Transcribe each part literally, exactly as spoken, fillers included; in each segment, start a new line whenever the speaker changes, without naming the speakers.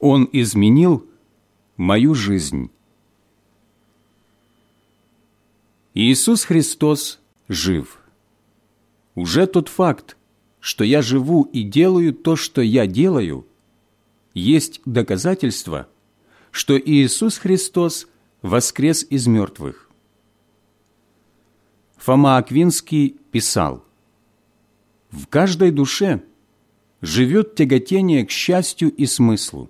Он изменил мою жизнь. Иисус Христос жив. Уже тот факт, что я живу и делаю то, что я делаю, есть доказательство, что Иисус Христос воскрес из мертвых. Фома Аквинский писал: «В каждой душе живет тяготение к счастью и смыслу.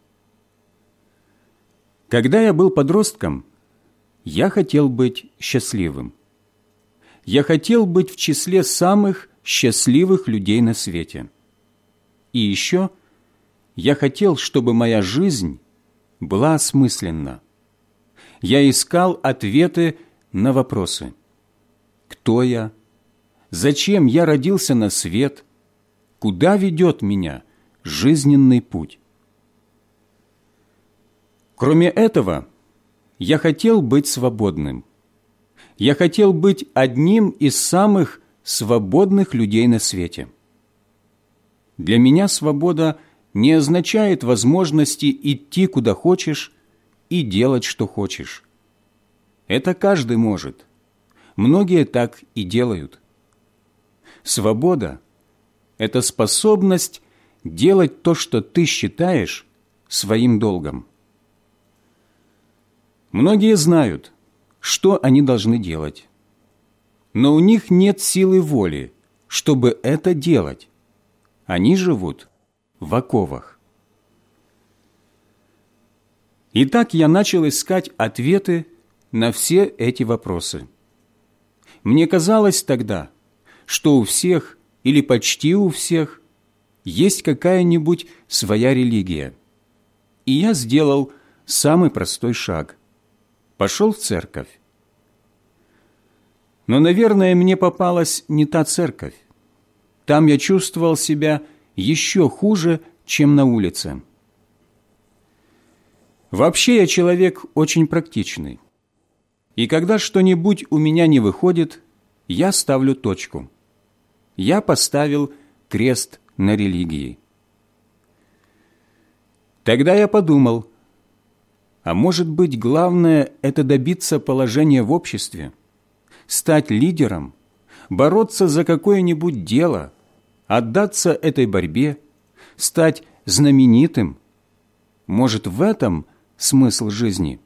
Когда я был подростком, я хотел быть счастливым. Я хотел быть в числе самых счастливых людей на свете. И еще я хотел, чтобы моя жизнь была осмысленна. Я искал ответы на вопросы. Кто я? Зачем я родился на свет? Куда ведет меня жизненный путь? Кроме этого, я хотел быть свободным. Я хотел быть одним из самых свободных людей на свете. Для меня свобода не означает возможности идти куда хочешь и делать, что хочешь. Это каждый может. Многие так и делают. Свобода – это способность делать то, что ты считаешь своим долгом. Многие знают, что они должны делать, но у них нет силы воли, чтобы это делать. Они живут в оковах. Итак, я начал искать ответы на все эти вопросы. Мне казалось тогда, что у всех или почти у всех есть какая-нибудь своя религия. И я сделал самый простой шаг. Пошел в церковь. Но, наверное, мне попалась не та церковь. Там я чувствовал себя еще хуже, чем на улице. Вообще я человек очень практичный. И когда что-нибудь у меня не выходит, я ставлю точку. Я поставил крест на религии. Тогда я подумал, а может быть, главное – это добиться положения в обществе, стать лидером, бороться за какое-нибудь дело, отдаться этой борьбе, стать знаменитым. Может, в этом смысл жизни?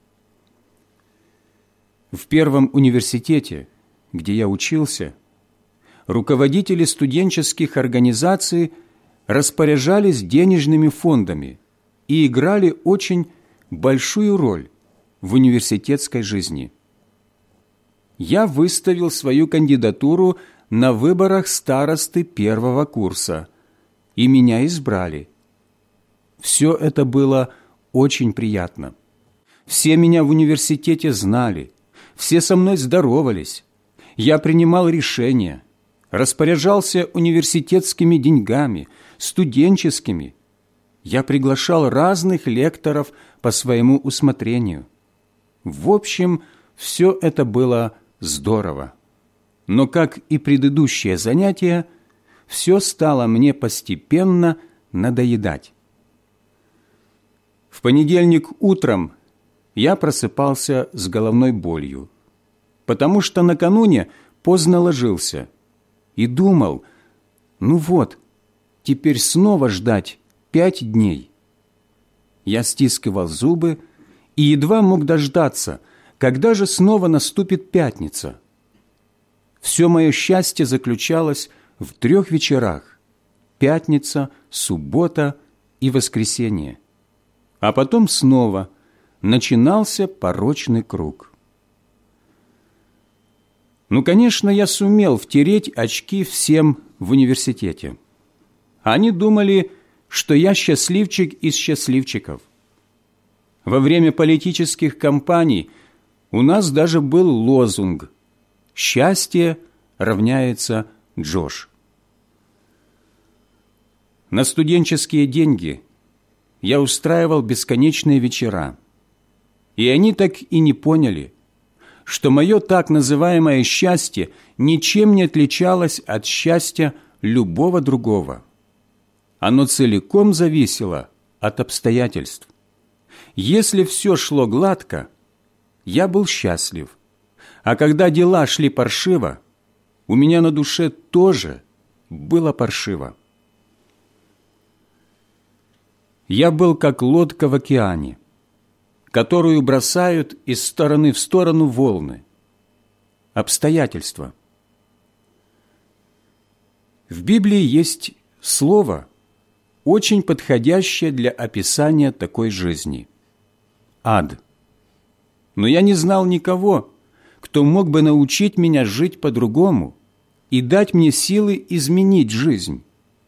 В первом университете, где я учился, руководители студенческих организаций распоряжались денежными фондами и играли очень большую роль в университетской жизни. Я выставил свою кандидатуру на выборах старосты первого курса, и меня избрали. Все это было очень приятно. Все меня в университете знали, все со мной здоровались. Я принимал решения, распоряжался университетскими деньгами, студенческими. Я приглашал разных лекторов по своему усмотрению. В общем, все это было здорово. Но, как и предыдущие занятия, все стало мне постепенно надоедать. В понедельник утром я просыпался с головной болью, потому что накануне поздно ложился и думал, ну вот, теперь снова ждать пять дней. Я стискивал зубы и едва мог дождаться, когда же снова наступит пятница. Все мое счастье заключалось в трех вечерах – пятница, суббота и воскресенье. А потом снова начинался порочный круг. Ну, конечно, я сумел втереть очки всем в университете. Они думали, что я счастливчик из счастливчиков. Во время политических кампаний у нас даже был лозунг «Счастье равняется Джош». На студенческие деньги я устраивал бесконечные вечера, и они так и не поняли, что мое так называемое счастье ничем не отличалось от счастья любого другого. Оно целиком зависело от обстоятельств. Если все шло гладко, я был счастлив, а когда дела шли паршиво, у меня на душе тоже было паршиво. Я был как лодка в океане, которую бросают из стороны в сторону волны. Обстоятельства. В Библии есть слово, очень подходящее для описания такой жизни – ад. Но я не знал никого, кто мог бы научить меня жить по-другому и дать мне силы изменить жизнь.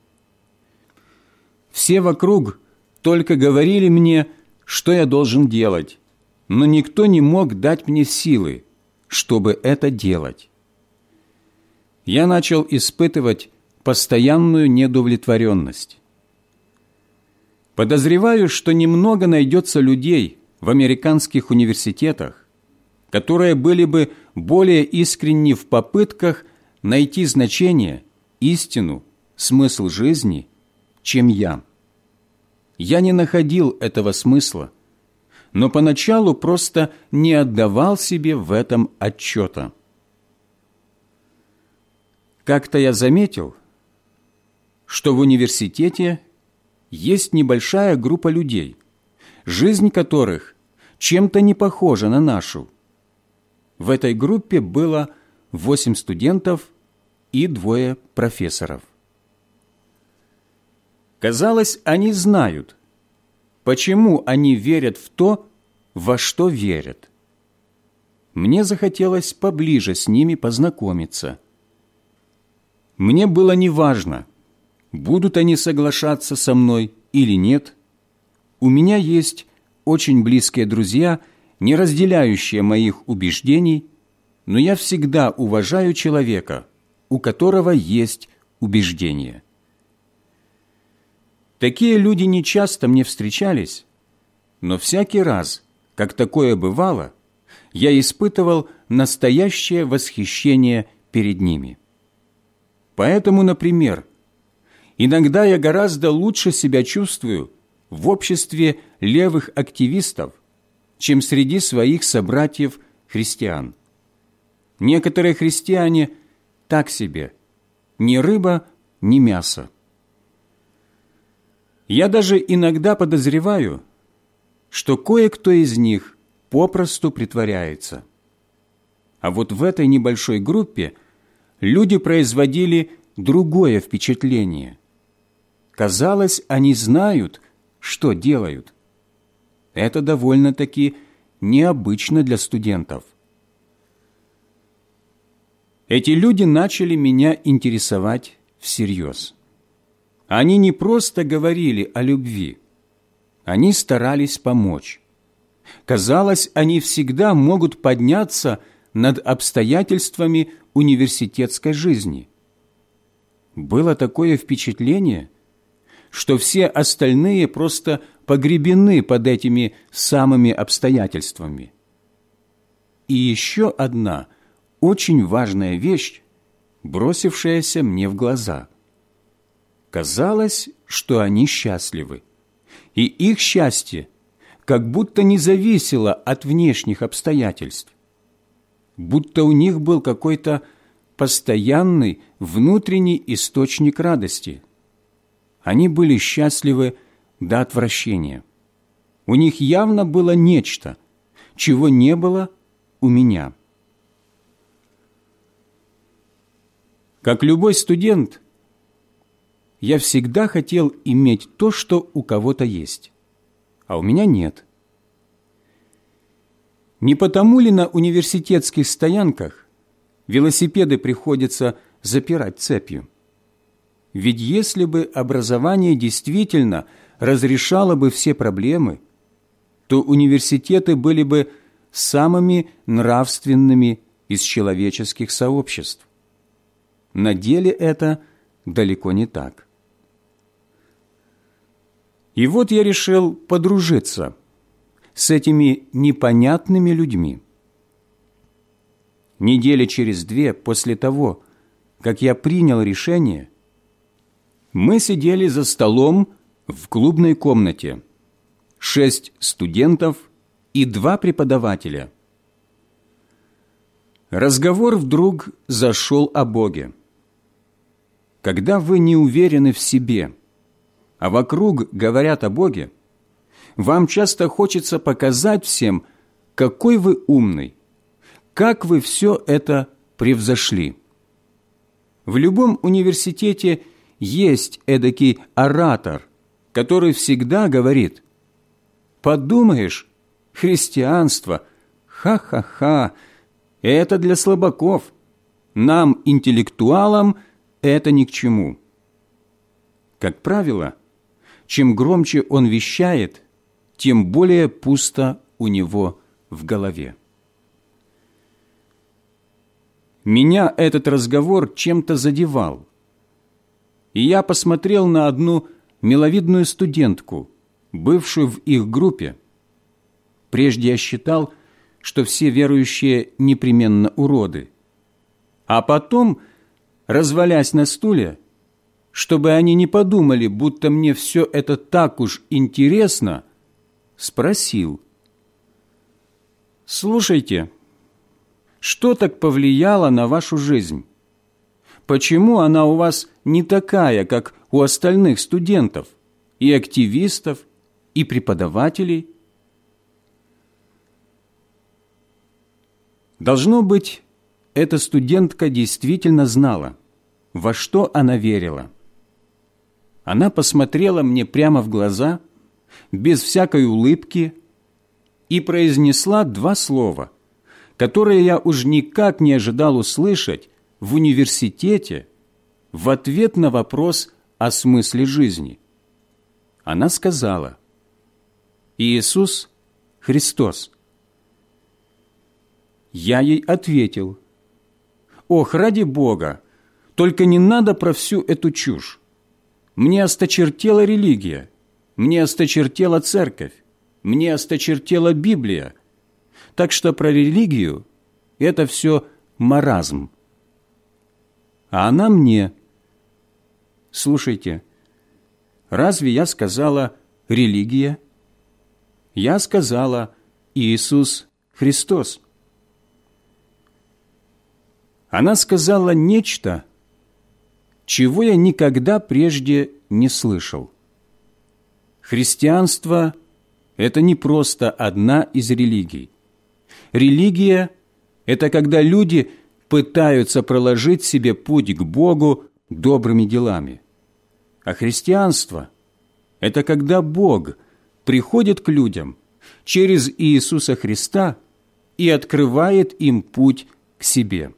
Все вокруг только говорили мне, что я должен делать, но никто не мог дать мне силы, чтобы это делать. Я начал испытывать постоянную неудовлетворенность. Подозреваю, что немного найдется людей в американских университетах, которые были бы более искренни в попытках найти значение, истину, смысл жизни, чем я. Я не находил этого смысла, но поначалу просто не отдавал себе в этом отчета. Как-то я заметил, что в университете есть небольшая группа людей, жизнь которых чем-то не похожа на нашу. В этой группе было восемь студентов и двое профессоров. Казалось, они знают, почему они верят в то, во что верят. Мне захотелось поближе с ними познакомиться. Мне было неважно, будут они соглашаться со мной или нет. У меня есть очень близкие друзья, не разделяющие моих убеждений, но я всегда уважаю человека, у которого есть убеждения. Такие люди нечасто мне встречались, но всякий раз, как такое бывало, я испытывал настоящее восхищение перед ними. Поэтому, например, иногда я гораздо лучше себя чувствую в обществе левых активистов, чем среди своих собратьев-христиан. Некоторые христиане так себе, ни рыба, ни мясо. Я даже иногда подозреваю, что кое-кто из них попросту притворяется. А вот в этой небольшой группе люди производили другое впечатление. Казалось, они знают, что делают. Это довольно-таки необычно для студентов. Эти люди начали меня интересовать всерьез. Они не просто говорили о любви, они старались помочь. Казалось, они всегда могут подняться над обстоятельствами университетской жизни. Было такое впечатление, что все остальные просто погребены под этими самыми обстоятельствами. И еще одна очень важная вещь, бросившаяся мне в глаза. Казалось, что они счастливы, и их счастье как будто не зависело от внешних обстоятельств, будто у них был какой-то постоянный внутренний источник радости. Они были счастливы до отвращения. У них явно было нечто, чего не было у меня. Как любой студент, я всегда хотел иметь то, что у кого-то есть, а у меня нет. Не потому ли на университетских стоянках велосипеды приходится запирать цепью? Ведь если бы образование действительно разрешало бы все проблемы, то университеты были бы самыми нравственными из человеческих сообществ. На деле это далеко не так. И вот я решил подружиться с этими непонятными людьми. Недели через две после того, как я принял решение, мы сидели за столом В клубной комнате шесть студентов и два преподавателя. Разговор вдруг зашел о Боге. Когда вы не уверены в себе, а вокруг говорят о Боге, вам часто хочется показать всем, какой вы умный, как вы все это превзошли. В любом университете есть эдакий оратор, который всегда говорит: «Подумаешь, христианство, ха-ха-ха, это для слабаков, нам, интеллектуалам, это ни к чему». Как правило, чем громче он вещает, тем более пусто у него в голове. Меня этот разговор чем-то задевал, и я посмотрел на одну миловидную студентку, бывшую в их группе. Прежде я считал, что все верующие непременно уроды, а потом, развалясь на стуле, чтобы они не подумали, будто мне все это так уж интересно, спросил: «Слушайте, что так повлияло на вашу жизнь? Почему она у вас не такая, как у остальных студентов, и активистов, и преподавателей?» Должно быть, эта студентка действительно знала, во что она верила. Она посмотрела мне прямо в глаза, без всякой улыбки, и произнесла два слова, которые я уж никак не ожидал услышать в университете в ответ на вопрос о смысле жизни. Она сказала: «Иисус Христос». Я ей ответил: «Ох, ради Бога, только не надо про всю эту чушь. Мне осточертела религия, мне осточертела церковь, мне осточертела Библия, так что про религию это все маразм». А она мне: «Слушайте, разве я сказала религия? Я сказала Иисус Христос». Она сказала нечто, чего я никогда прежде не слышал. Христианство – это не просто одна из религий. Религия – это когда люди пытаются проложить себе путь к Богу добрыми делами. А христианство – это когда Бог приходит к людям через Иисуса Христа и открывает им путь к себе.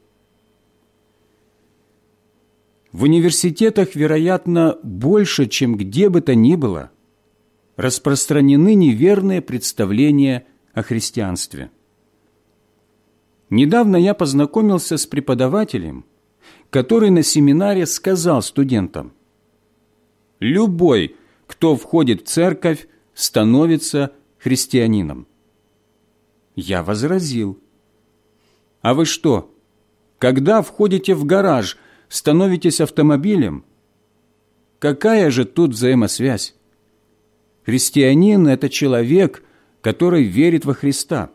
В университетах, вероятно, больше, чем где бы то ни было, распространены неверные представления о христианстве. Недавно я познакомился с преподавателем, который на семинаре сказал студентам: «Любой, кто входит в церковь, становится христианином». Я возразил: «А вы что, когда входите в гараж, становитесь автомобилем? Какая же тут взаимосвязь? Христианин – это человек, который верит во Христа».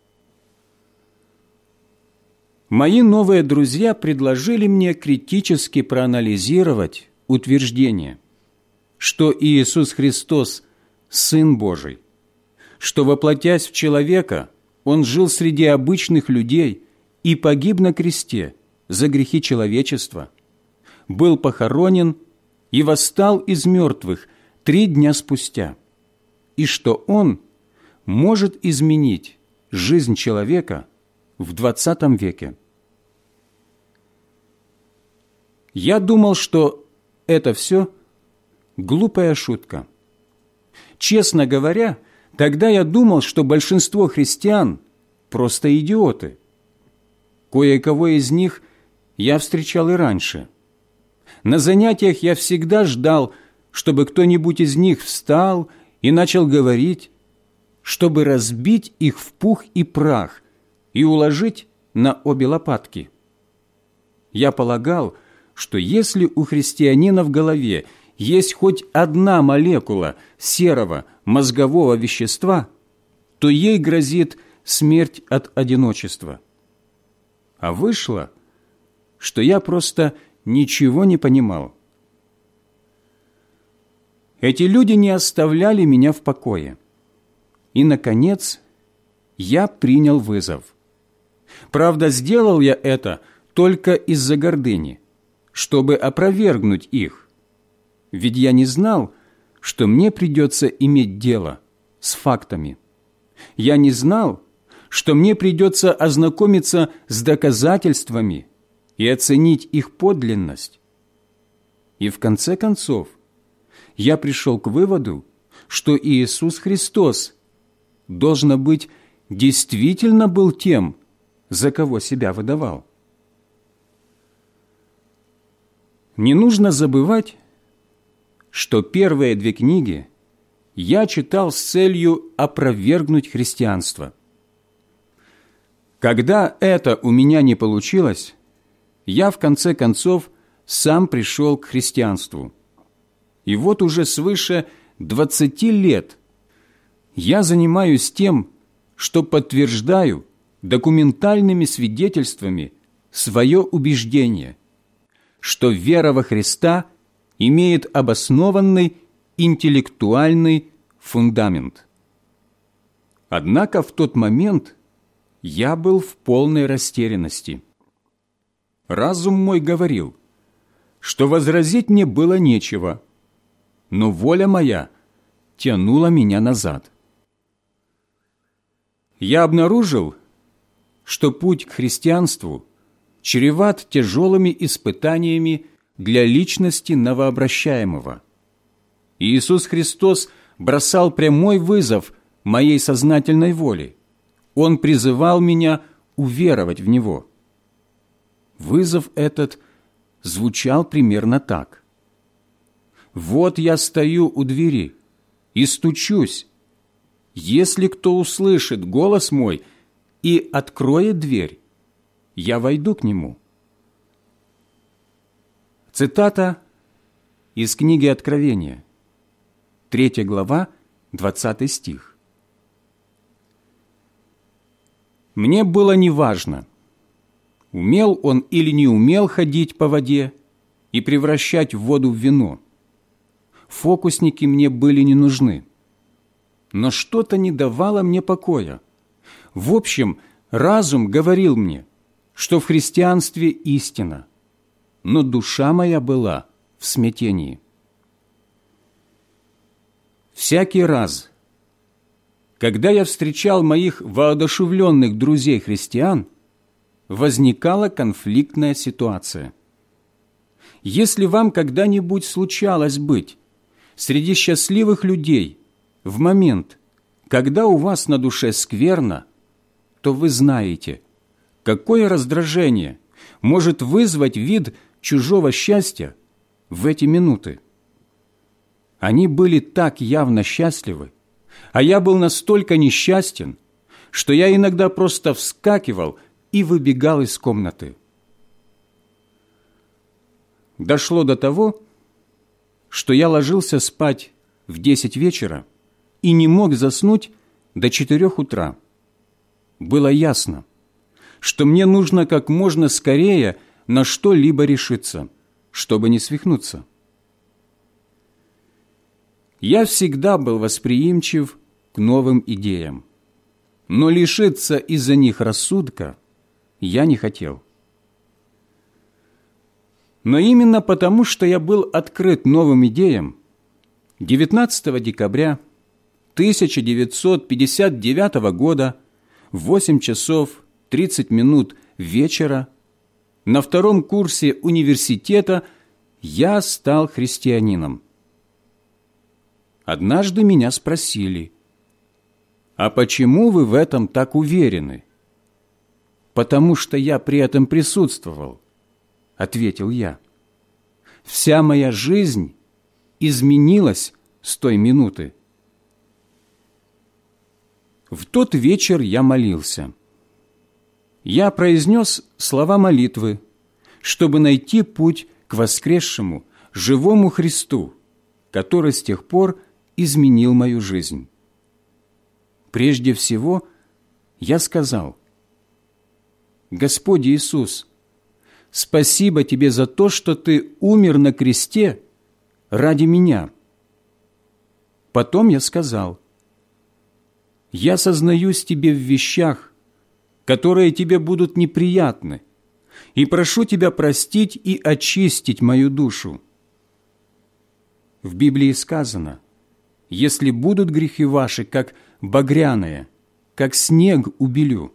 Мои новые друзья предложили мне критически проанализировать утверждение, что Иисус Христос – Сын Божий, что, воплотясь в человека, Он жил среди обычных людей и погиб на кресте за грехи человечества, был похоронен и восстал из мертвых три дня спустя, и что Он может изменить жизнь человека в двадцатом веке. Я думал, что это все глупая шутка. Честно говоря, тогда я думал, что большинство христиан просто идиоты. Кое-кого из них я встречал и раньше. На занятиях я всегда ждал, чтобы кто-нибудь из них встал и начал говорить, чтобы разбить их в пух и прах и уложить на обе лопатки. Я полагал, что если у христианина в голове есть хоть одна молекула серого мозгового вещества, то ей грозит смерть от одиночества. А вышло, что я просто ничего не понимал. Эти люди не оставляли меня в покое. И, наконец, я принял вызов. Правда, сделал я это только из-за гордыни, чтобы опровергнуть их. Ведь я не знал, что мне придется иметь дело с фактами. Я не знал, что мне придется ознакомиться с доказательствами и оценить их подлинность. И в конце концов, я пришел к выводу, что Иисус Христос, должно быть, действительно был тем, за кого себя выдавал. Не нужно забывать, что первые две книги я читал с целью опровергнуть христианство. Когда это у меня не получилось, я в конце концов сам пришел к христианству. И вот уже свыше двадцати лет я занимаюсь тем, что подтверждаю документальными свидетельствами свое убеждение, что вера во Христа имеет обоснованный интеллектуальный фундамент. Однако в тот момент я был в полной растерянности. Разум мой говорил, что возразить мне было нечего, но воля моя тянула меня назад. Я обнаружил, что путь к христианству чреват тяжелыми испытаниями для личности новообращаемого. Иисус Христос бросал прямой вызов моей сознательной воле. Он призывал меня уверовать в Него. Вызов этот звучал примерно так. «Вот я стою у двери и стучусь. Если кто услышит голос мой и откроет дверь, я войду к нему». Цитата из книги Откровения, третья глава, двадцатый стих. Мне было неважно, умел он или не умел ходить по воде и превращать воду в вино. Фокусники мне были не нужны. Но что-то не давало мне покоя. В общем, разум говорил мне, что в христианстве истина, но душа моя была в смятении. Всякий раз, когда я встречал моих воодушевленных друзей-христиан, возникала конфликтная ситуация. Если вам когда-нибудь случалось быть среди счастливых людей в момент, когда у вас на душе скверно, то вы знаете, какое раздражение может вызвать вид чужого счастья в эти минуты. Они были так явно счастливы, а я был настолько несчастен, что я иногда просто вскакивал и выбегал из комнаты. Дошло до того, что я ложился спать в десять вечера и не мог заснуть до четырех утра. Было ясно, что мне нужно как можно скорее на что-либо решиться, чтобы не свихнуться. Я всегда был восприимчив к новым идеям, но лишиться из-за них рассудка я не хотел. Но именно потому, что я был открыт новым идеям, девятнадцатого декабря тысяча девятьсот пятьдесят девятого года в восемь часов тридцать минут вечера на втором курсе университета я стал христианином. Однажды меня спросили: «А почему вы в этом так уверены?» «Потому что я при этом присутствовал», — ответил я. «Вся моя жизнь изменилась с той минуты». В тот вечер я молился. Я произнес слова молитвы, чтобы найти путь к воскресшему, живому Христу, который с тех пор изменил мою жизнь. Прежде всего, я сказал: «Господь Иисус, спасибо Тебе за то, что Ты умер на кресте ради меня». Потом я сказал: «Я сознаюсь Тебе в вещах, которые Тебе будут неприятны, и прошу Тебя простить и очистить мою душу». В Библии сказано: «Если будут грехи ваши, как багряные, как снег убелю».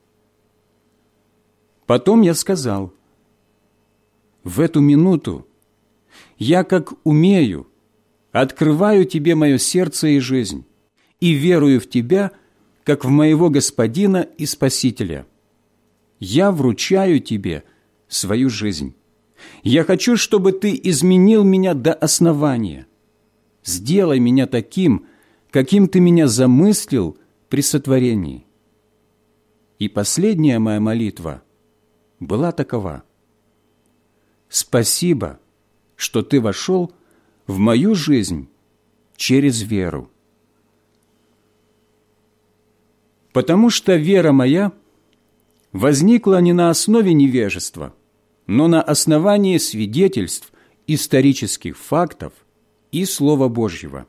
Потом я сказал: «В эту минуту я, как умею, открываю Тебе мое сердце и жизнь, и верую в Тебя, как в моего Господина и Спасителя. Я вручаю Тебе свою жизнь. Я хочу, чтобы Ты изменил меня до основания. Сделай меня таким, каким Ты меня замыслил при сотворении». И последняя моя молитва была такова: «Спасибо, что Ты вошел в мою жизнь через веру». Потому что вера моя возникла не на основе невежества, но на основании свидетельств, исторических фактов и Слова Божьего.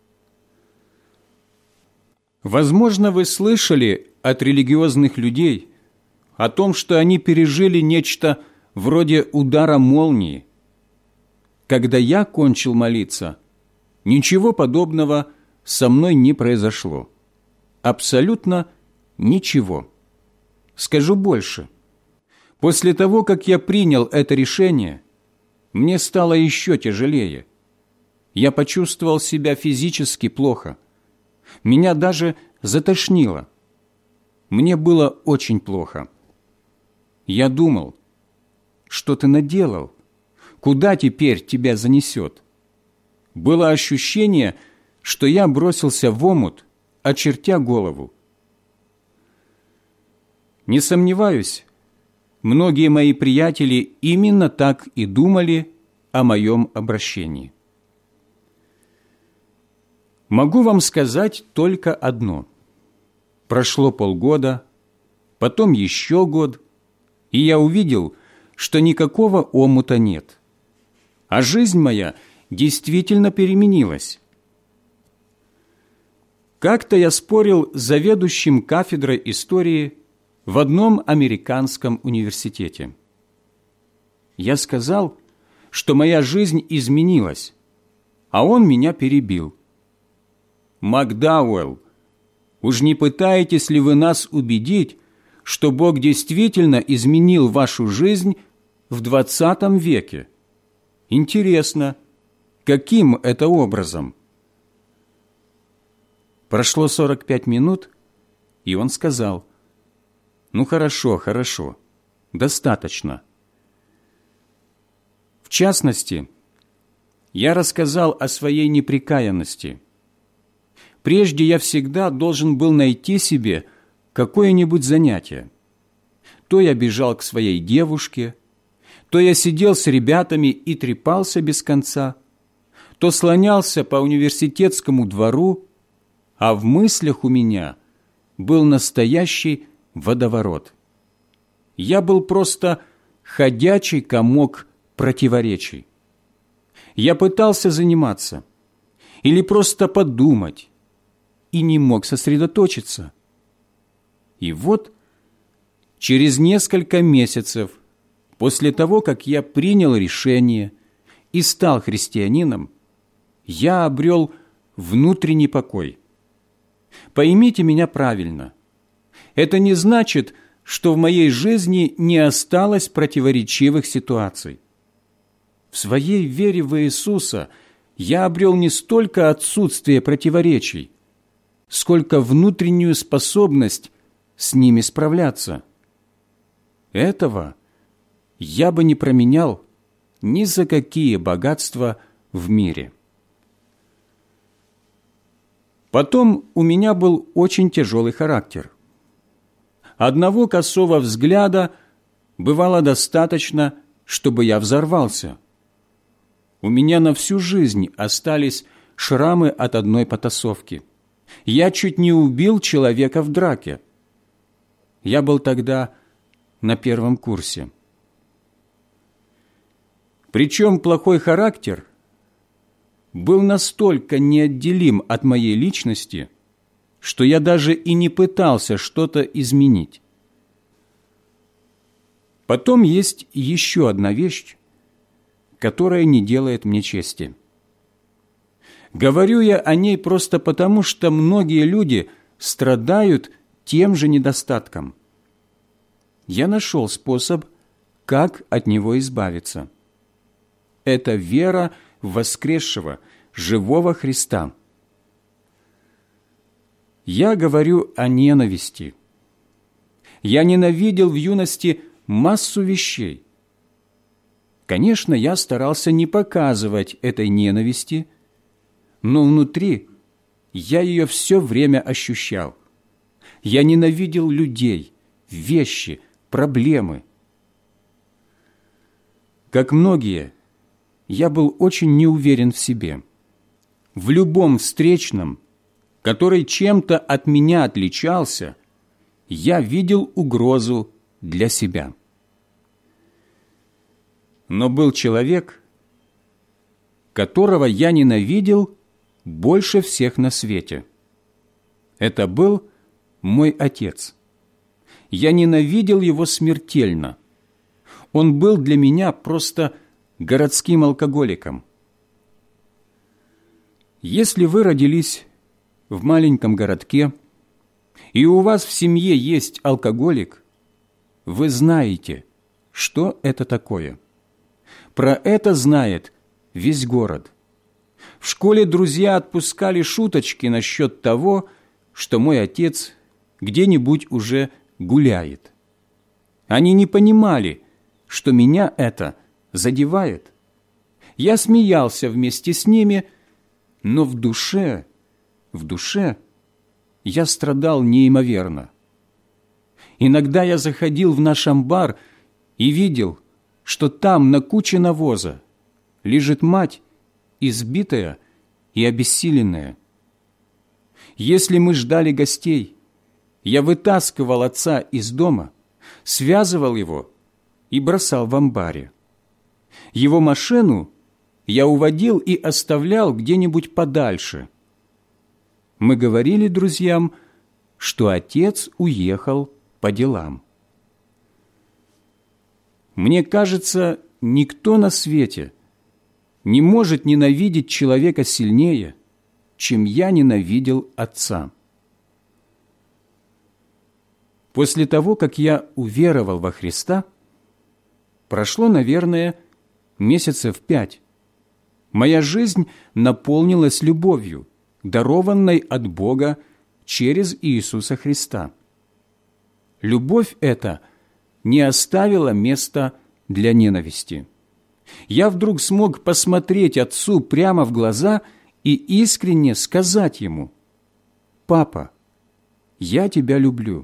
Возможно, вы слышали от религиозных людей о том, что они пережили нечто вроде удара молнии. Когда я кончил молиться, ничего подобного со мной не произошло. Абсолютно ничего. Скажу больше. После того, как я принял это решение, мне стало еще тяжелее. Я почувствовал себя физически плохо. Меня даже затошнило. Мне было очень плохо. Я думал: что ты наделал? Куда теперь тебя занесет? Было ощущение, что я бросился в омут, очертя голову. Не сомневаюсь, многие мои приятели именно так и думали о моем обращении. Могу вам сказать только одно. Прошло полгода, потом еще год, и я увидел, что никакого омута нет. А жизнь моя действительно переменилась. Как-то я спорил с заведующим кафедрой истории в одном американском университете. Я сказал, что моя жизнь изменилась, а он меня перебил. «Макдауэлл, уж не пытаетесь ли вы нас убедить, что Бог действительно изменил вашу жизнь в двадцатом веке? Интересно, каким это образом?» Прошло сорок пять минут, и он сказал: «Ну хорошо, хорошо, достаточно». В частности, я рассказал о своей непрекаянности. Прежде я всегда должен был найти себе какое-нибудь занятие. То я бежал к своей девушке, то я сидел с ребятами и трепался без конца, то слонялся по университетскому двору, а в мыслях у меня был настоящий водоворот. Я был просто ходячий комок противоречий. Я пытался заниматься или просто подумать и не мог сосредоточиться. И вот через несколько месяцев после того, как я принял решение и стал христианином, я обрел внутренний покой. Поймите меня правильно. Это не значит, что в моей жизни не осталось противоречивых ситуаций. В своей вере в Иисуса я обрел не столько отсутствие противоречий, сколько внутреннюю способность с ними справляться. Этого я бы не променял ни за какие богатства в мире. Потом у меня был очень тяжелый характер. Одного косого взгляда бывало достаточно, чтобы я взорвался. У меня на всю жизнь остались шрамы от одной потасовки. Я чуть не убил человека в драке. Я был тогда на первом курсе. Причем плохой характер был настолько неотделим от моей личности, что я даже и не пытался что-то изменить. Потом есть еще одна вещь, которая не делает мне чести. Говорю я о ней просто потому, что многие люди страдают тем же недостатком. Я нашел способ, как от него избавиться. Это вера в воскресшего, живого Христа. Я говорю о ненависти. Я ненавидел в юности массу вещей. Конечно, я старался не показывать этой ненависти, но внутри я ее все время ощущал. Я ненавидел людей, вещи, проблемы. Как многие, я был очень неуверен в себе. В любом встречном, который чем-то от меня отличался, я видел угрозу для себя. Но был человек, которого я ненавидел больше всех на свете. Это был мой отец. Я ненавидел его смертельно. Он был для меня просто городским алкоголиком. Если вы родились в маленьком городке, и у вас в семье есть алкоголик, вы знаете, что это такое. Про это знает весь город. В школе друзья отпускали шуточки насчет того, что мой отец где-нибудь уже гуляет. Они не понимали, что меня это задевает. Я смеялся вместе с ними, но в душе, в душе я страдал неимоверно. Иногда я заходил в наш амбар и видел, что там на куче навоза лежит мать, избитая и обессиленная. Если мы ждали гостей, я вытаскивал отца из дома, связывал его и бросал в амбаре. Его машину я уводил и оставлял где-нибудь подальше. Мы говорили друзьям, что отец уехал по делам. Мне кажется, никто на свете не может ненавидеть человека сильнее, чем я ненавидел отца. После того, как я уверовал во Христа, прошло, наверное, месяцев пять. Моя жизнь наполнилась любовью, дарованной от Бога через Иисуса Христа. Любовь эта не оставила места для ненависти. Я вдруг смог посмотреть Отцу прямо в глаза и искренне сказать Ему: «Папа, я тебя люблю».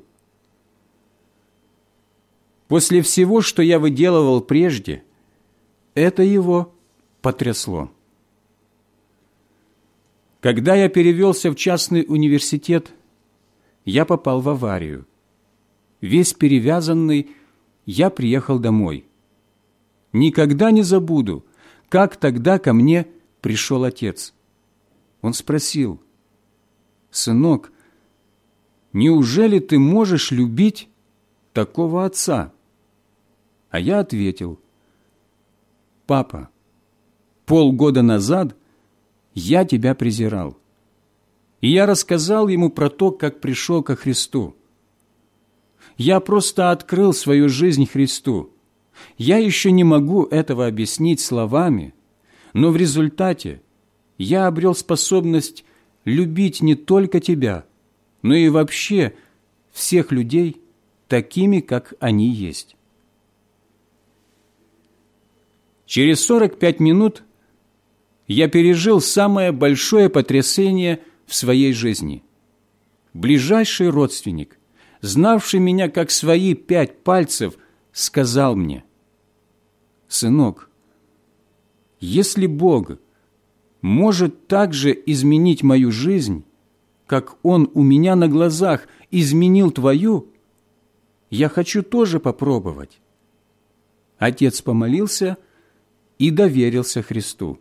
После всего, что я выделывал прежде, это его потрясло. Когда я перевелся в частный университет, я попал в аварию. Весь перевязанный, я приехал домой. Никогда не забуду, как тогда ко мне пришел отец. Он спросил: «Сынок, неужели ты можешь любить такого отца?» А я ответил: «Папа, полгода назад я тебя презирал». И я рассказал ему про то, как пришел ко Христу. Я просто открыл свою жизнь Христу. Я еще не могу этого объяснить словами, но в результате я обрел способность любить не только тебя, но и вообще всех людей такими, как они есть. Через сорок пять минут я пережил самое большое потрясение в своей жизни. Ближайший родственник, знавший меня как свои пять пальцев, сказал мне: «Сынок, Если Бог может также изменить мою жизнь, как Он у меня на глазах изменил твою, я хочу тоже попробовать». Отец помолился и доверился Христу.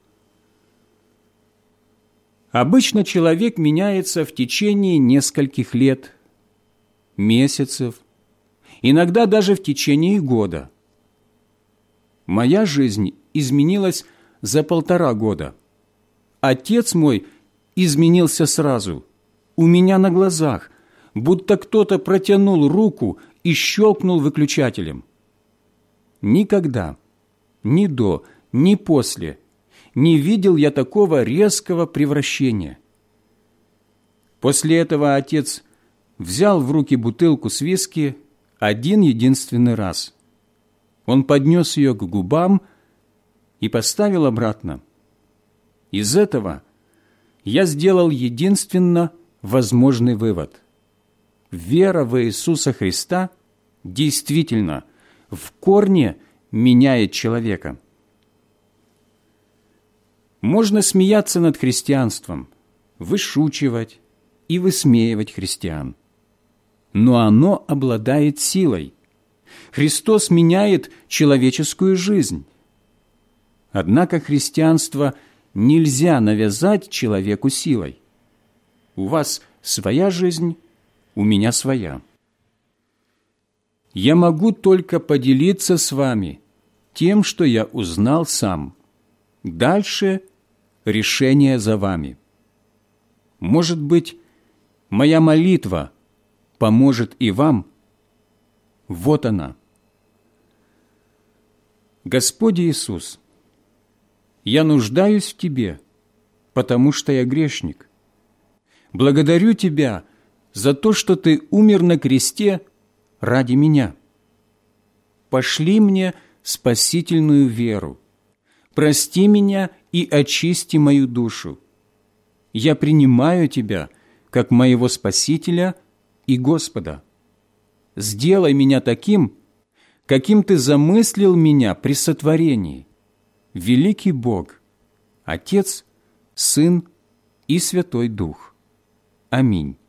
Обычно человек меняется в течение нескольких лет, месяцев, иногда даже в течение года. Моя жизнь изменилась за полтора года. Отец мой изменился сразу, у меня на глазах, будто кто-то протянул руку и щелкнул выключателем. Никогда, ни до, ни после не видел я такого резкого превращения. После этого отец взял в руки бутылку с виски один единственный раз. Он поднес ее к губам и поставил обратно. Из этого я сделал единственно возможный вывод. Вера в Иисуса Христа действительно в корне меняет человека. Можно смеяться над христианством, вышучивать и высмеивать христиан. Но оно обладает силой. Христос меняет человеческую жизнь. Однако христианство нельзя навязать человеку силой. У вас своя жизнь, у меня своя. Я могу только поделиться с вами тем, что я узнал сам. Дальше решение за вами. Может быть, моя молитва поможет и вам. Вот она. Господь Иисус, я нуждаюсь в Тебе, потому что я грешник. Благодарю Тебя за то, что Ты умер на кресте ради меня. Пошли мне спасительную веру. Прости меня и очисти мою душу. Я принимаю Тебя как моего Спасителя и Господа. Сделай меня таким, каким Ты замыслил меня при сотворении. Великий Бог, Отец, Сын и Святой Дух. Аминь.